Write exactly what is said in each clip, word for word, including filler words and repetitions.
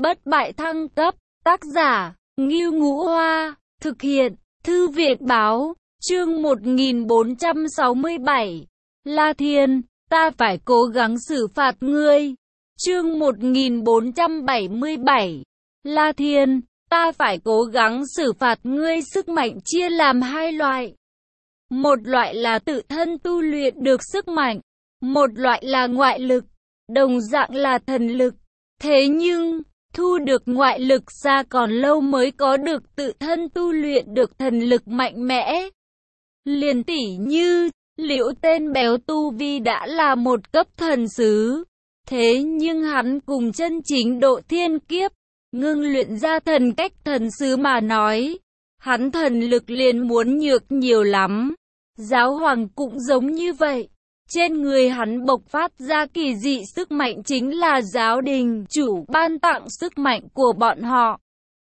bất bại thăng cấp, tác giả, Ngưu Ngũ Hoa, thực hiện, Thư viện Báo, chương một nghìn bốn trăm sáu mươi bảy. La Thiên, ta phải cố gắng xử phạt ngươi. Chương một nghìn bốn trăm bảy mươi bảy. La Thiên, ta phải cố gắng xử phạt ngươi. Sức mạnh chia làm hai loại. Một loại là tự thân tu luyện được sức mạnh, một loại là ngoại lực, đồng dạng là thần lực. Thế nhưng, thu được ngoại lực ra còn lâu mới có được tự thân tu luyện được thần lực mạnh mẽ. Liền tỉ như, Liễu tên béo tu vi đã là một cấp thần sứ. Thế nhưng hắn cùng chân chính độ thiên kiếp, ngưng luyện ra thần cách thần sứ mà nói, hắn thần lực liền muốn nhược nhiều lắm. Giáo hoàng cũng giống như vậy. Trên người hắn bộc phát ra kỳ dị sức mạnh chính là giáo đình chủ ban tặng sức mạnh của bọn họ.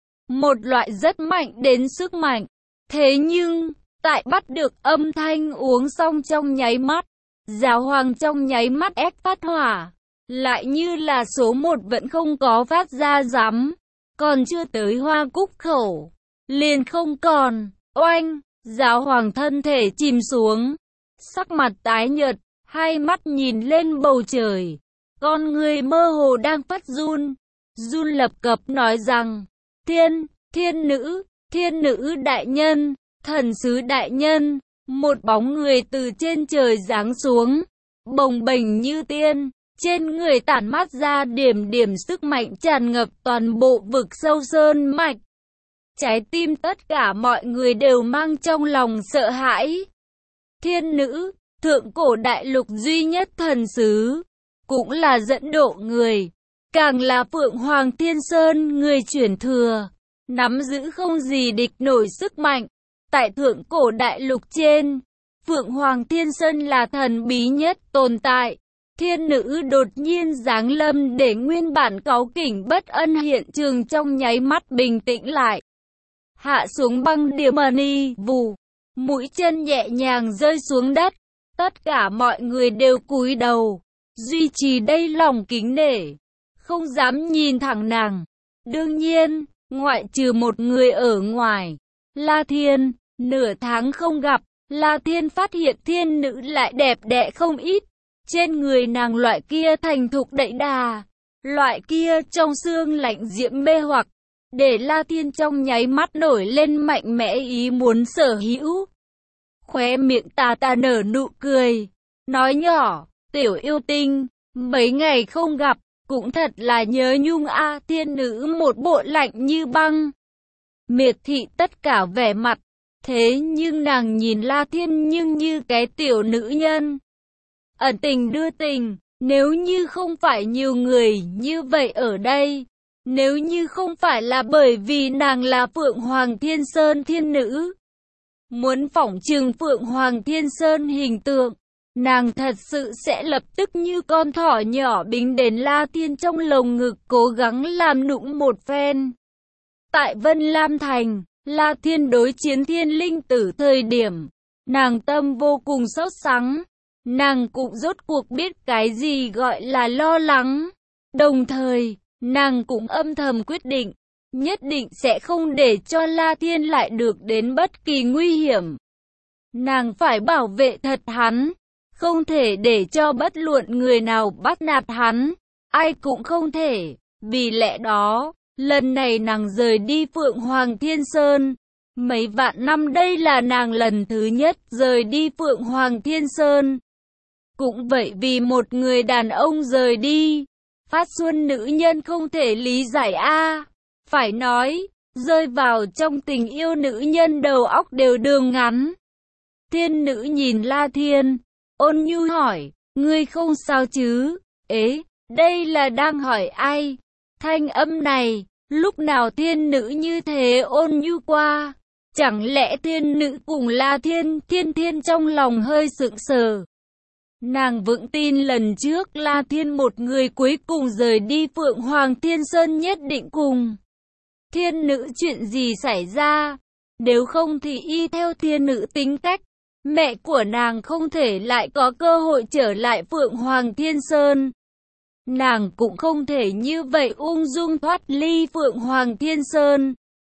Một loại rất mạnh đến sức mạnh. Thế nhưng, tại bắt được âm thanh uống xong trong nháy mắt, giáo hoàng trong nháy mắt ép phát hỏa. Lại như là số một vẫn không có phát ra rắm. Còn chưa tới hoa cúc khẩu. Liền không còn. Oanh! Giáo hoàng thân thể chìm xuống. Sắc mặt tái nhợt. Hai mắt nhìn lên bầu trời. Con người mơ hồ đang phát run. Run lập cập nói rằng. Thiên, thiên nữ, thiên nữ đại nhân, thần sứ đại nhân. Một bóng người từ trên trời giáng xuống. Bồng bềnh như tiên. Trên người tản mát ra điểm điểm sức mạnh tràn ngập toàn bộ vực sâu sơn mạch. Trái tim tất cả mọi người đều mang trong lòng sợ hãi. Thiên nữ, thượng cổ đại lục duy nhất thần sứ, cũng là dẫn độ người, càng là Phượng Hoàng Thiên Sơn người chuyển thừa, nắm giữ không gì địch nổi sức mạnh. Tại thượng cổ đại lục trên, Phượng Hoàng Thiên Sơn là thần bí nhất tồn tại. Thiên nữ đột nhiên giáng lâm để nguyên bản cáu kỉnh bất ân hiện trường trong nháy mắt bình tĩnh lại. Hạ xuống băng điểm mani vù, mũi chân nhẹ nhàng rơi xuống đất. Tất cả mọi người đều cúi đầu, duy trì đây lòng kính nể, không dám nhìn thẳng nàng. Đương nhiên, ngoại trừ một người ở ngoài, La Thiên, nửa tháng không gặp, La Thiên phát hiện thiên nữ lại đẹp đẽ không ít. Trên người nàng loại kia thành thục đẫy đà, loại kia trong xương lạnh diễm mê hoặc, để La Thiên trong nháy mắt nổi lên mạnh mẽ ý muốn sở hữu. Khóe miệng tà tà nở nụ cười, nói nhỏ, tiểu yêu tinh, mấy ngày không gặp, cũng thật là nhớ nhung a. Thiên nữ một bộ lạnh như băng, miệt thị tất cả vẻ mặt, thế nhưng nàng nhìn La Thiên nhưng như cái tiểu nữ nhân. Ẩn tình đưa tình, nếu như không phải nhiều người như vậy ở đây, nếu như không phải là bởi vì nàng là Phượng Hoàng Thiên Sơn thiên nữ, muốn phỏng trừng Phượng Hoàng Thiên Sơn hình tượng, nàng thật sự sẽ lập tức như con thỏ nhỏ bính đến La Thiên trong lồng ngực cố gắng làm nũng một phen. Tại Vân Lam Thành, La Thiên đối chiến thiên linh tử thời điểm, nàng tâm vô cùng sốt sắng. Nàng cũng rốt cuộc biết cái gì gọi là lo lắng. Đồng thời, nàng cũng âm thầm quyết định, nhất định sẽ không để cho La Thiên lại được đến bất kỳ nguy hiểm. Nàng phải bảo vệ thật hắn, không thể để cho bất luận người nào bắt nạt hắn, ai cũng không thể. Vì lẽ đó, lần này nàng rời đi Phượng Hoàng Thiên Sơn. Mấy vạn năm đây là nàng lần thứ nhất rời đi Phượng Hoàng Thiên Sơn. Cũng vậy vì một người đàn ông rời đi, phát xuân nữ nhân không thể lý giải a. Phải nói, rơi vào trong tình yêu nữ nhân đầu óc đều đường ngắn. Thiên nữ nhìn La Thiên, ôn nhu hỏi, ngươi không sao chứ? Ế, đây là đang hỏi ai? Thanh âm này, lúc nào thiên nữ như thế ôn nhu qua? Chẳng lẽ thiên nữ cùng La Thiên? Thiên Thiên trong lòng hơi sững sờ. Nàng vững tin lần trước La Thiên một người cuối cùng rời đi Phượng Hoàng Thiên Sơn nhất định cùng thiên nữ chuyện gì xảy ra. Nếu không thì y theo thiên nữ tính cách, mẹ của nàng không thể lại có cơ hội trở lại Phượng Hoàng Thiên Sơn. nàng cũng không thể như vậy ung dung thoát ly Phượng Hoàng Thiên Sơn.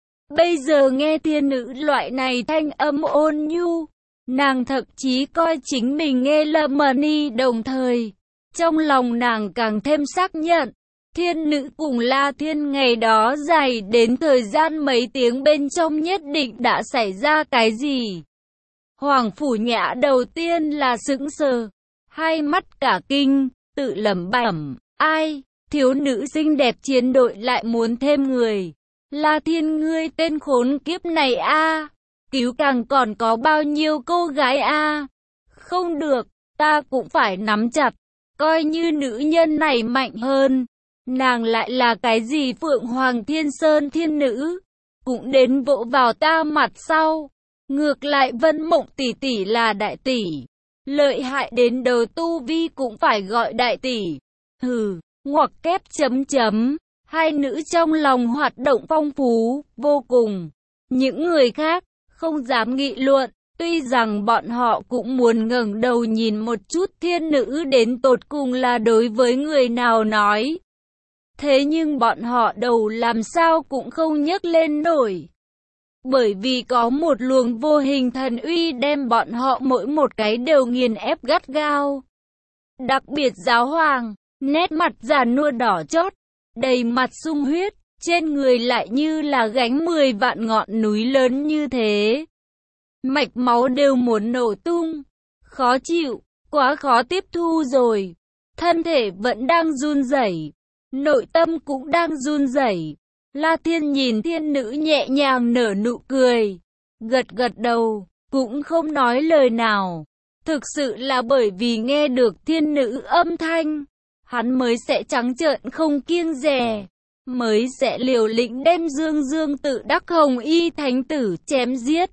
Bây giờ nghe thiên nữ loại này thanh âm ôn nhu, nàng thậm chí coi chính mình nghe Lâm Ni, đồng thời, trong lòng nàng càng thêm xác nhận, thiên nữ cùng La Thiên ngày đó dài đến thời gian mấy tiếng bên trong nhất định đã xảy ra cái gì. Hoàng Phủ Nhã đầu tiên là sững sờ, hai mắt cả kinh, tự lẩm bẩm, ai, thiếu nữ xinh đẹp chiến đội lại muốn thêm người. La Thiên ngươi tên khốn kiếp này a, cứu càng còn có bao nhiêu cô gái a. Không được, ta cũng phải nắm chặt, coi như nữ nhân này mạnh hơn. Nàng lại là cái gì Phượng Hoàng Thiên Sơn thiên nữ, cũng đến vỗ vào ta mặt sau. Ngược lại Vân Mộng tỷ tỷ là đại tỷ, lợi hại đến đầu tu vi cũng phải gọi đại tỷ. Hừ, ngoặc kép chấm chấm. Hai nữ trong lòng hoạt động phong phú, vô cùng. Những người khác, không dám nghị luận, tuy rằng bọn họ cũng muốn ngẩng đầu nhìn một chút thiên nữ đến tột cùng là đối với người nào nói. Thế nhưng bọn họ đầu làm sao cũng không nhấc lên nổi. Bởi vì có một luồng vô hình thần uy đem bọn họ mỗi một cái đều nghiền ép gắt gao. Đặc biệt Giáo Hoàng, nét mặt già nua đỏ chót, đầy mặt sung huyết, trên người lại như là gánh mười vạn ngọn núi lớn như thế. Mạch máu đều muốn nổ tung, khó chịu, quá khó tiếp thu rồi. Thân thể vẫn đang run rẩy, nội tâm cũng đang run rẩy. La Thiên nhìn thiên nữ nhẹ nhàng nở nụ cười, gật gật đầu, cũng không nói lời nào. Thực sự là bởi vì nghe được thiên nữ âm thanh, hắn mới sẽ trắng trợn không kiêng dè, mới sẽ liều lĩnh đem Dương Dương tự đắc Hồng Y thánh tử chém giết.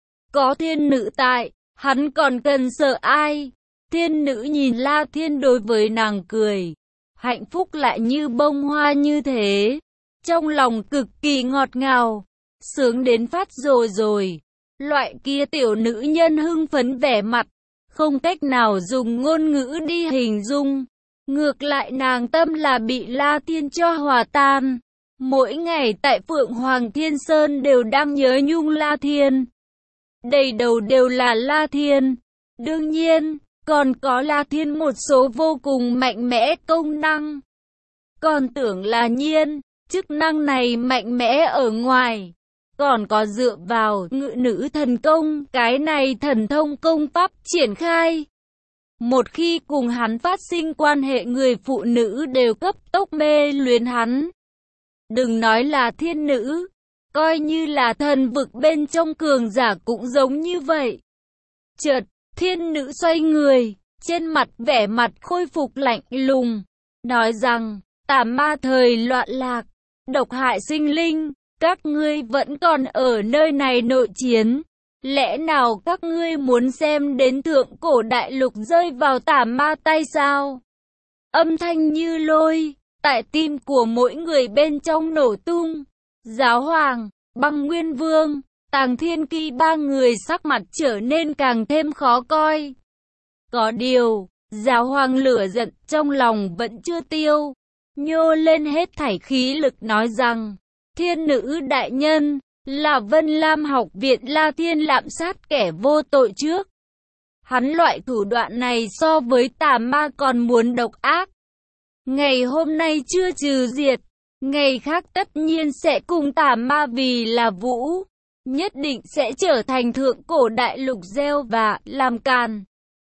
Có thiên nữ tại, hắn còn cần sợ ai? Thiên nữ nhìn La Thiên đối với nàng cười, hạnh phúc lại như bông hoa như thế, trong lòng cực kỳ ngọt ngào, sướng đến phát rồi rồi. Loại kia tiểu nữ nhân hưng phấn vẻ mặt, không cách nào dùng ngôn ngữ đi hình dung. Ngược lại nàng tâm là bị La Thiên cho hòa tan. Mỗi ngày tại Phượng Hoàng Thiên Sơn đều đang nhớ nhung La Thiên. Đầy đầu đều là La Thiên. Đương nhiên, còn có La Thiên một số vô cùng mạnh mẽ công năng. Còn tưởng là nhiên, chức năng này mạnh mẽ ở ngoài. Còn có dựa vào ngự nữ thần công, cái này thần thông công pháp triển khai. Một khi cùng hắn phát sinh quan hệ người phụ nữ đều cấp tốc mê luyến hắn. Đừng nói là thiên nữ, coi như là thần vực bên trong cường giả cũng giống như vậy. Chợt, thiên nữ xoay người, trên mặt vẻ mặt khôi phục lạnh lùng, nói rằng, tà ma thời loạn lạc, độc hại sinh linh, các ngươi vẫn còn ở nơi này nội chiến. Lẽ nào các ngươi muốn xem đến thượng cổ đại lục rơi vào tà ma tay sao? Âm thanh như lôi, tại tim của mỗi người bên trong nổ tung. Giáo Hoàng, Băng Nguyên Vương, Tàng Thiên Kỳ ba người sắc mặt trở nên càng thêm khó coi. Có điều, Giáo Hoàng lửa giận trong lòng vẫn chưa tiêu, nhô lên hết thảy khí lực nói rằng, thiên nữ đại nhân, là Vân Lam học viện La Thiên lạm sát kẻ vô tội trước. Hắn loại thủ đoạn này so với tà ma còn muốn độc ác. Ngày hôm nay chưa trừ diệt, ngày khác tất nhiên sẽ cùng tà ma vì là vũ, nhất định sẽ trở thành thượng cổ đại lục gieo và làm càn.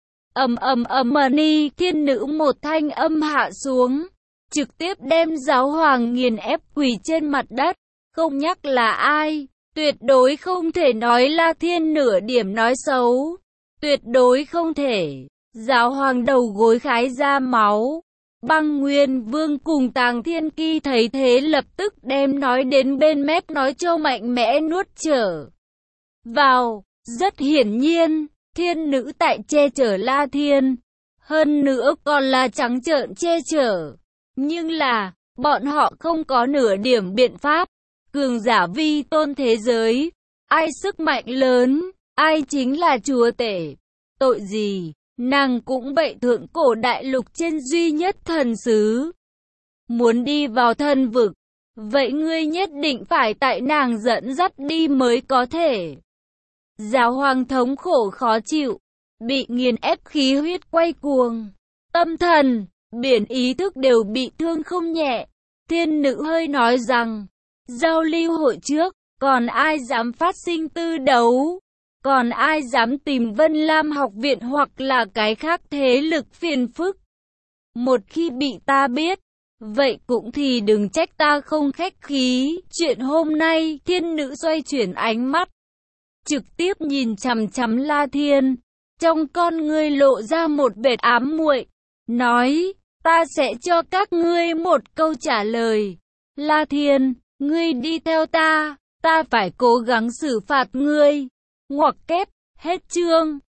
Ầm ầm ầm ni, thiên nữ một thanh âm hạ xuống, trực tiếp đem Giáo Hoàng nghiền ép quỳ trên mặt đất, không nhắc là ai. Tuyệt đối không thể nói La Thiên nửa điểm nói xấu. Tuyệt đối không thể. Giáo Hoàng đầu gối khái ra máu. Băng Nguyên Vương cùng Tàng Thiên Kỳ thấy thế lập tức đem nói đến bên mép nói cho mạnh mẽ nuốt trở vào. Rất hiển nhiên, thiên nữ tại che chở La Thiên. Hơn nữa còn là trắng trợn che chở. Nhưng là, bọn họ không có nửa điểm biện pháp. Cường giả vi tôn thế giới, ai sức mạnh lớn, ai chính là chúa tể. Tội gì, Nàng cũng vậy, thượng cổ đại lục trên duy nhất thần sứ. Muốn đi vào thần vực, vậy ngươi nhất định phải tại nàng dẫn dắt đi mới có thể. Giáo hoàng thống khổ khó chịu, bị nghiền ép khí huyết quay cuồng. Tâm thần, biển ý thức đều bị thương không nhẹ. Thiên nữ hơi nói rằng, giao lưu hội trước, còn ai dám phát sinh tư đấu? Còn ai dám tìm Vân Lam học viện hoặc là cái khác thế lực phiền phức? Một khi bị ta biết, vậy cũng thì đừng trách ta không khách khí. Chuyện hôm nay, thiên nữ xoay chuyển ánh mắt, trực tiếp nhìn chằm chằm La Thiên. Trong con ngươi lộ ra một vệt ám muội, nói, ta sẽ cho các ngươi một câu trả lời. La Thiên, ngươi đi theo ta, ta phải cố gắng xử phạt ngươi. Ngoặc kép, hết chương.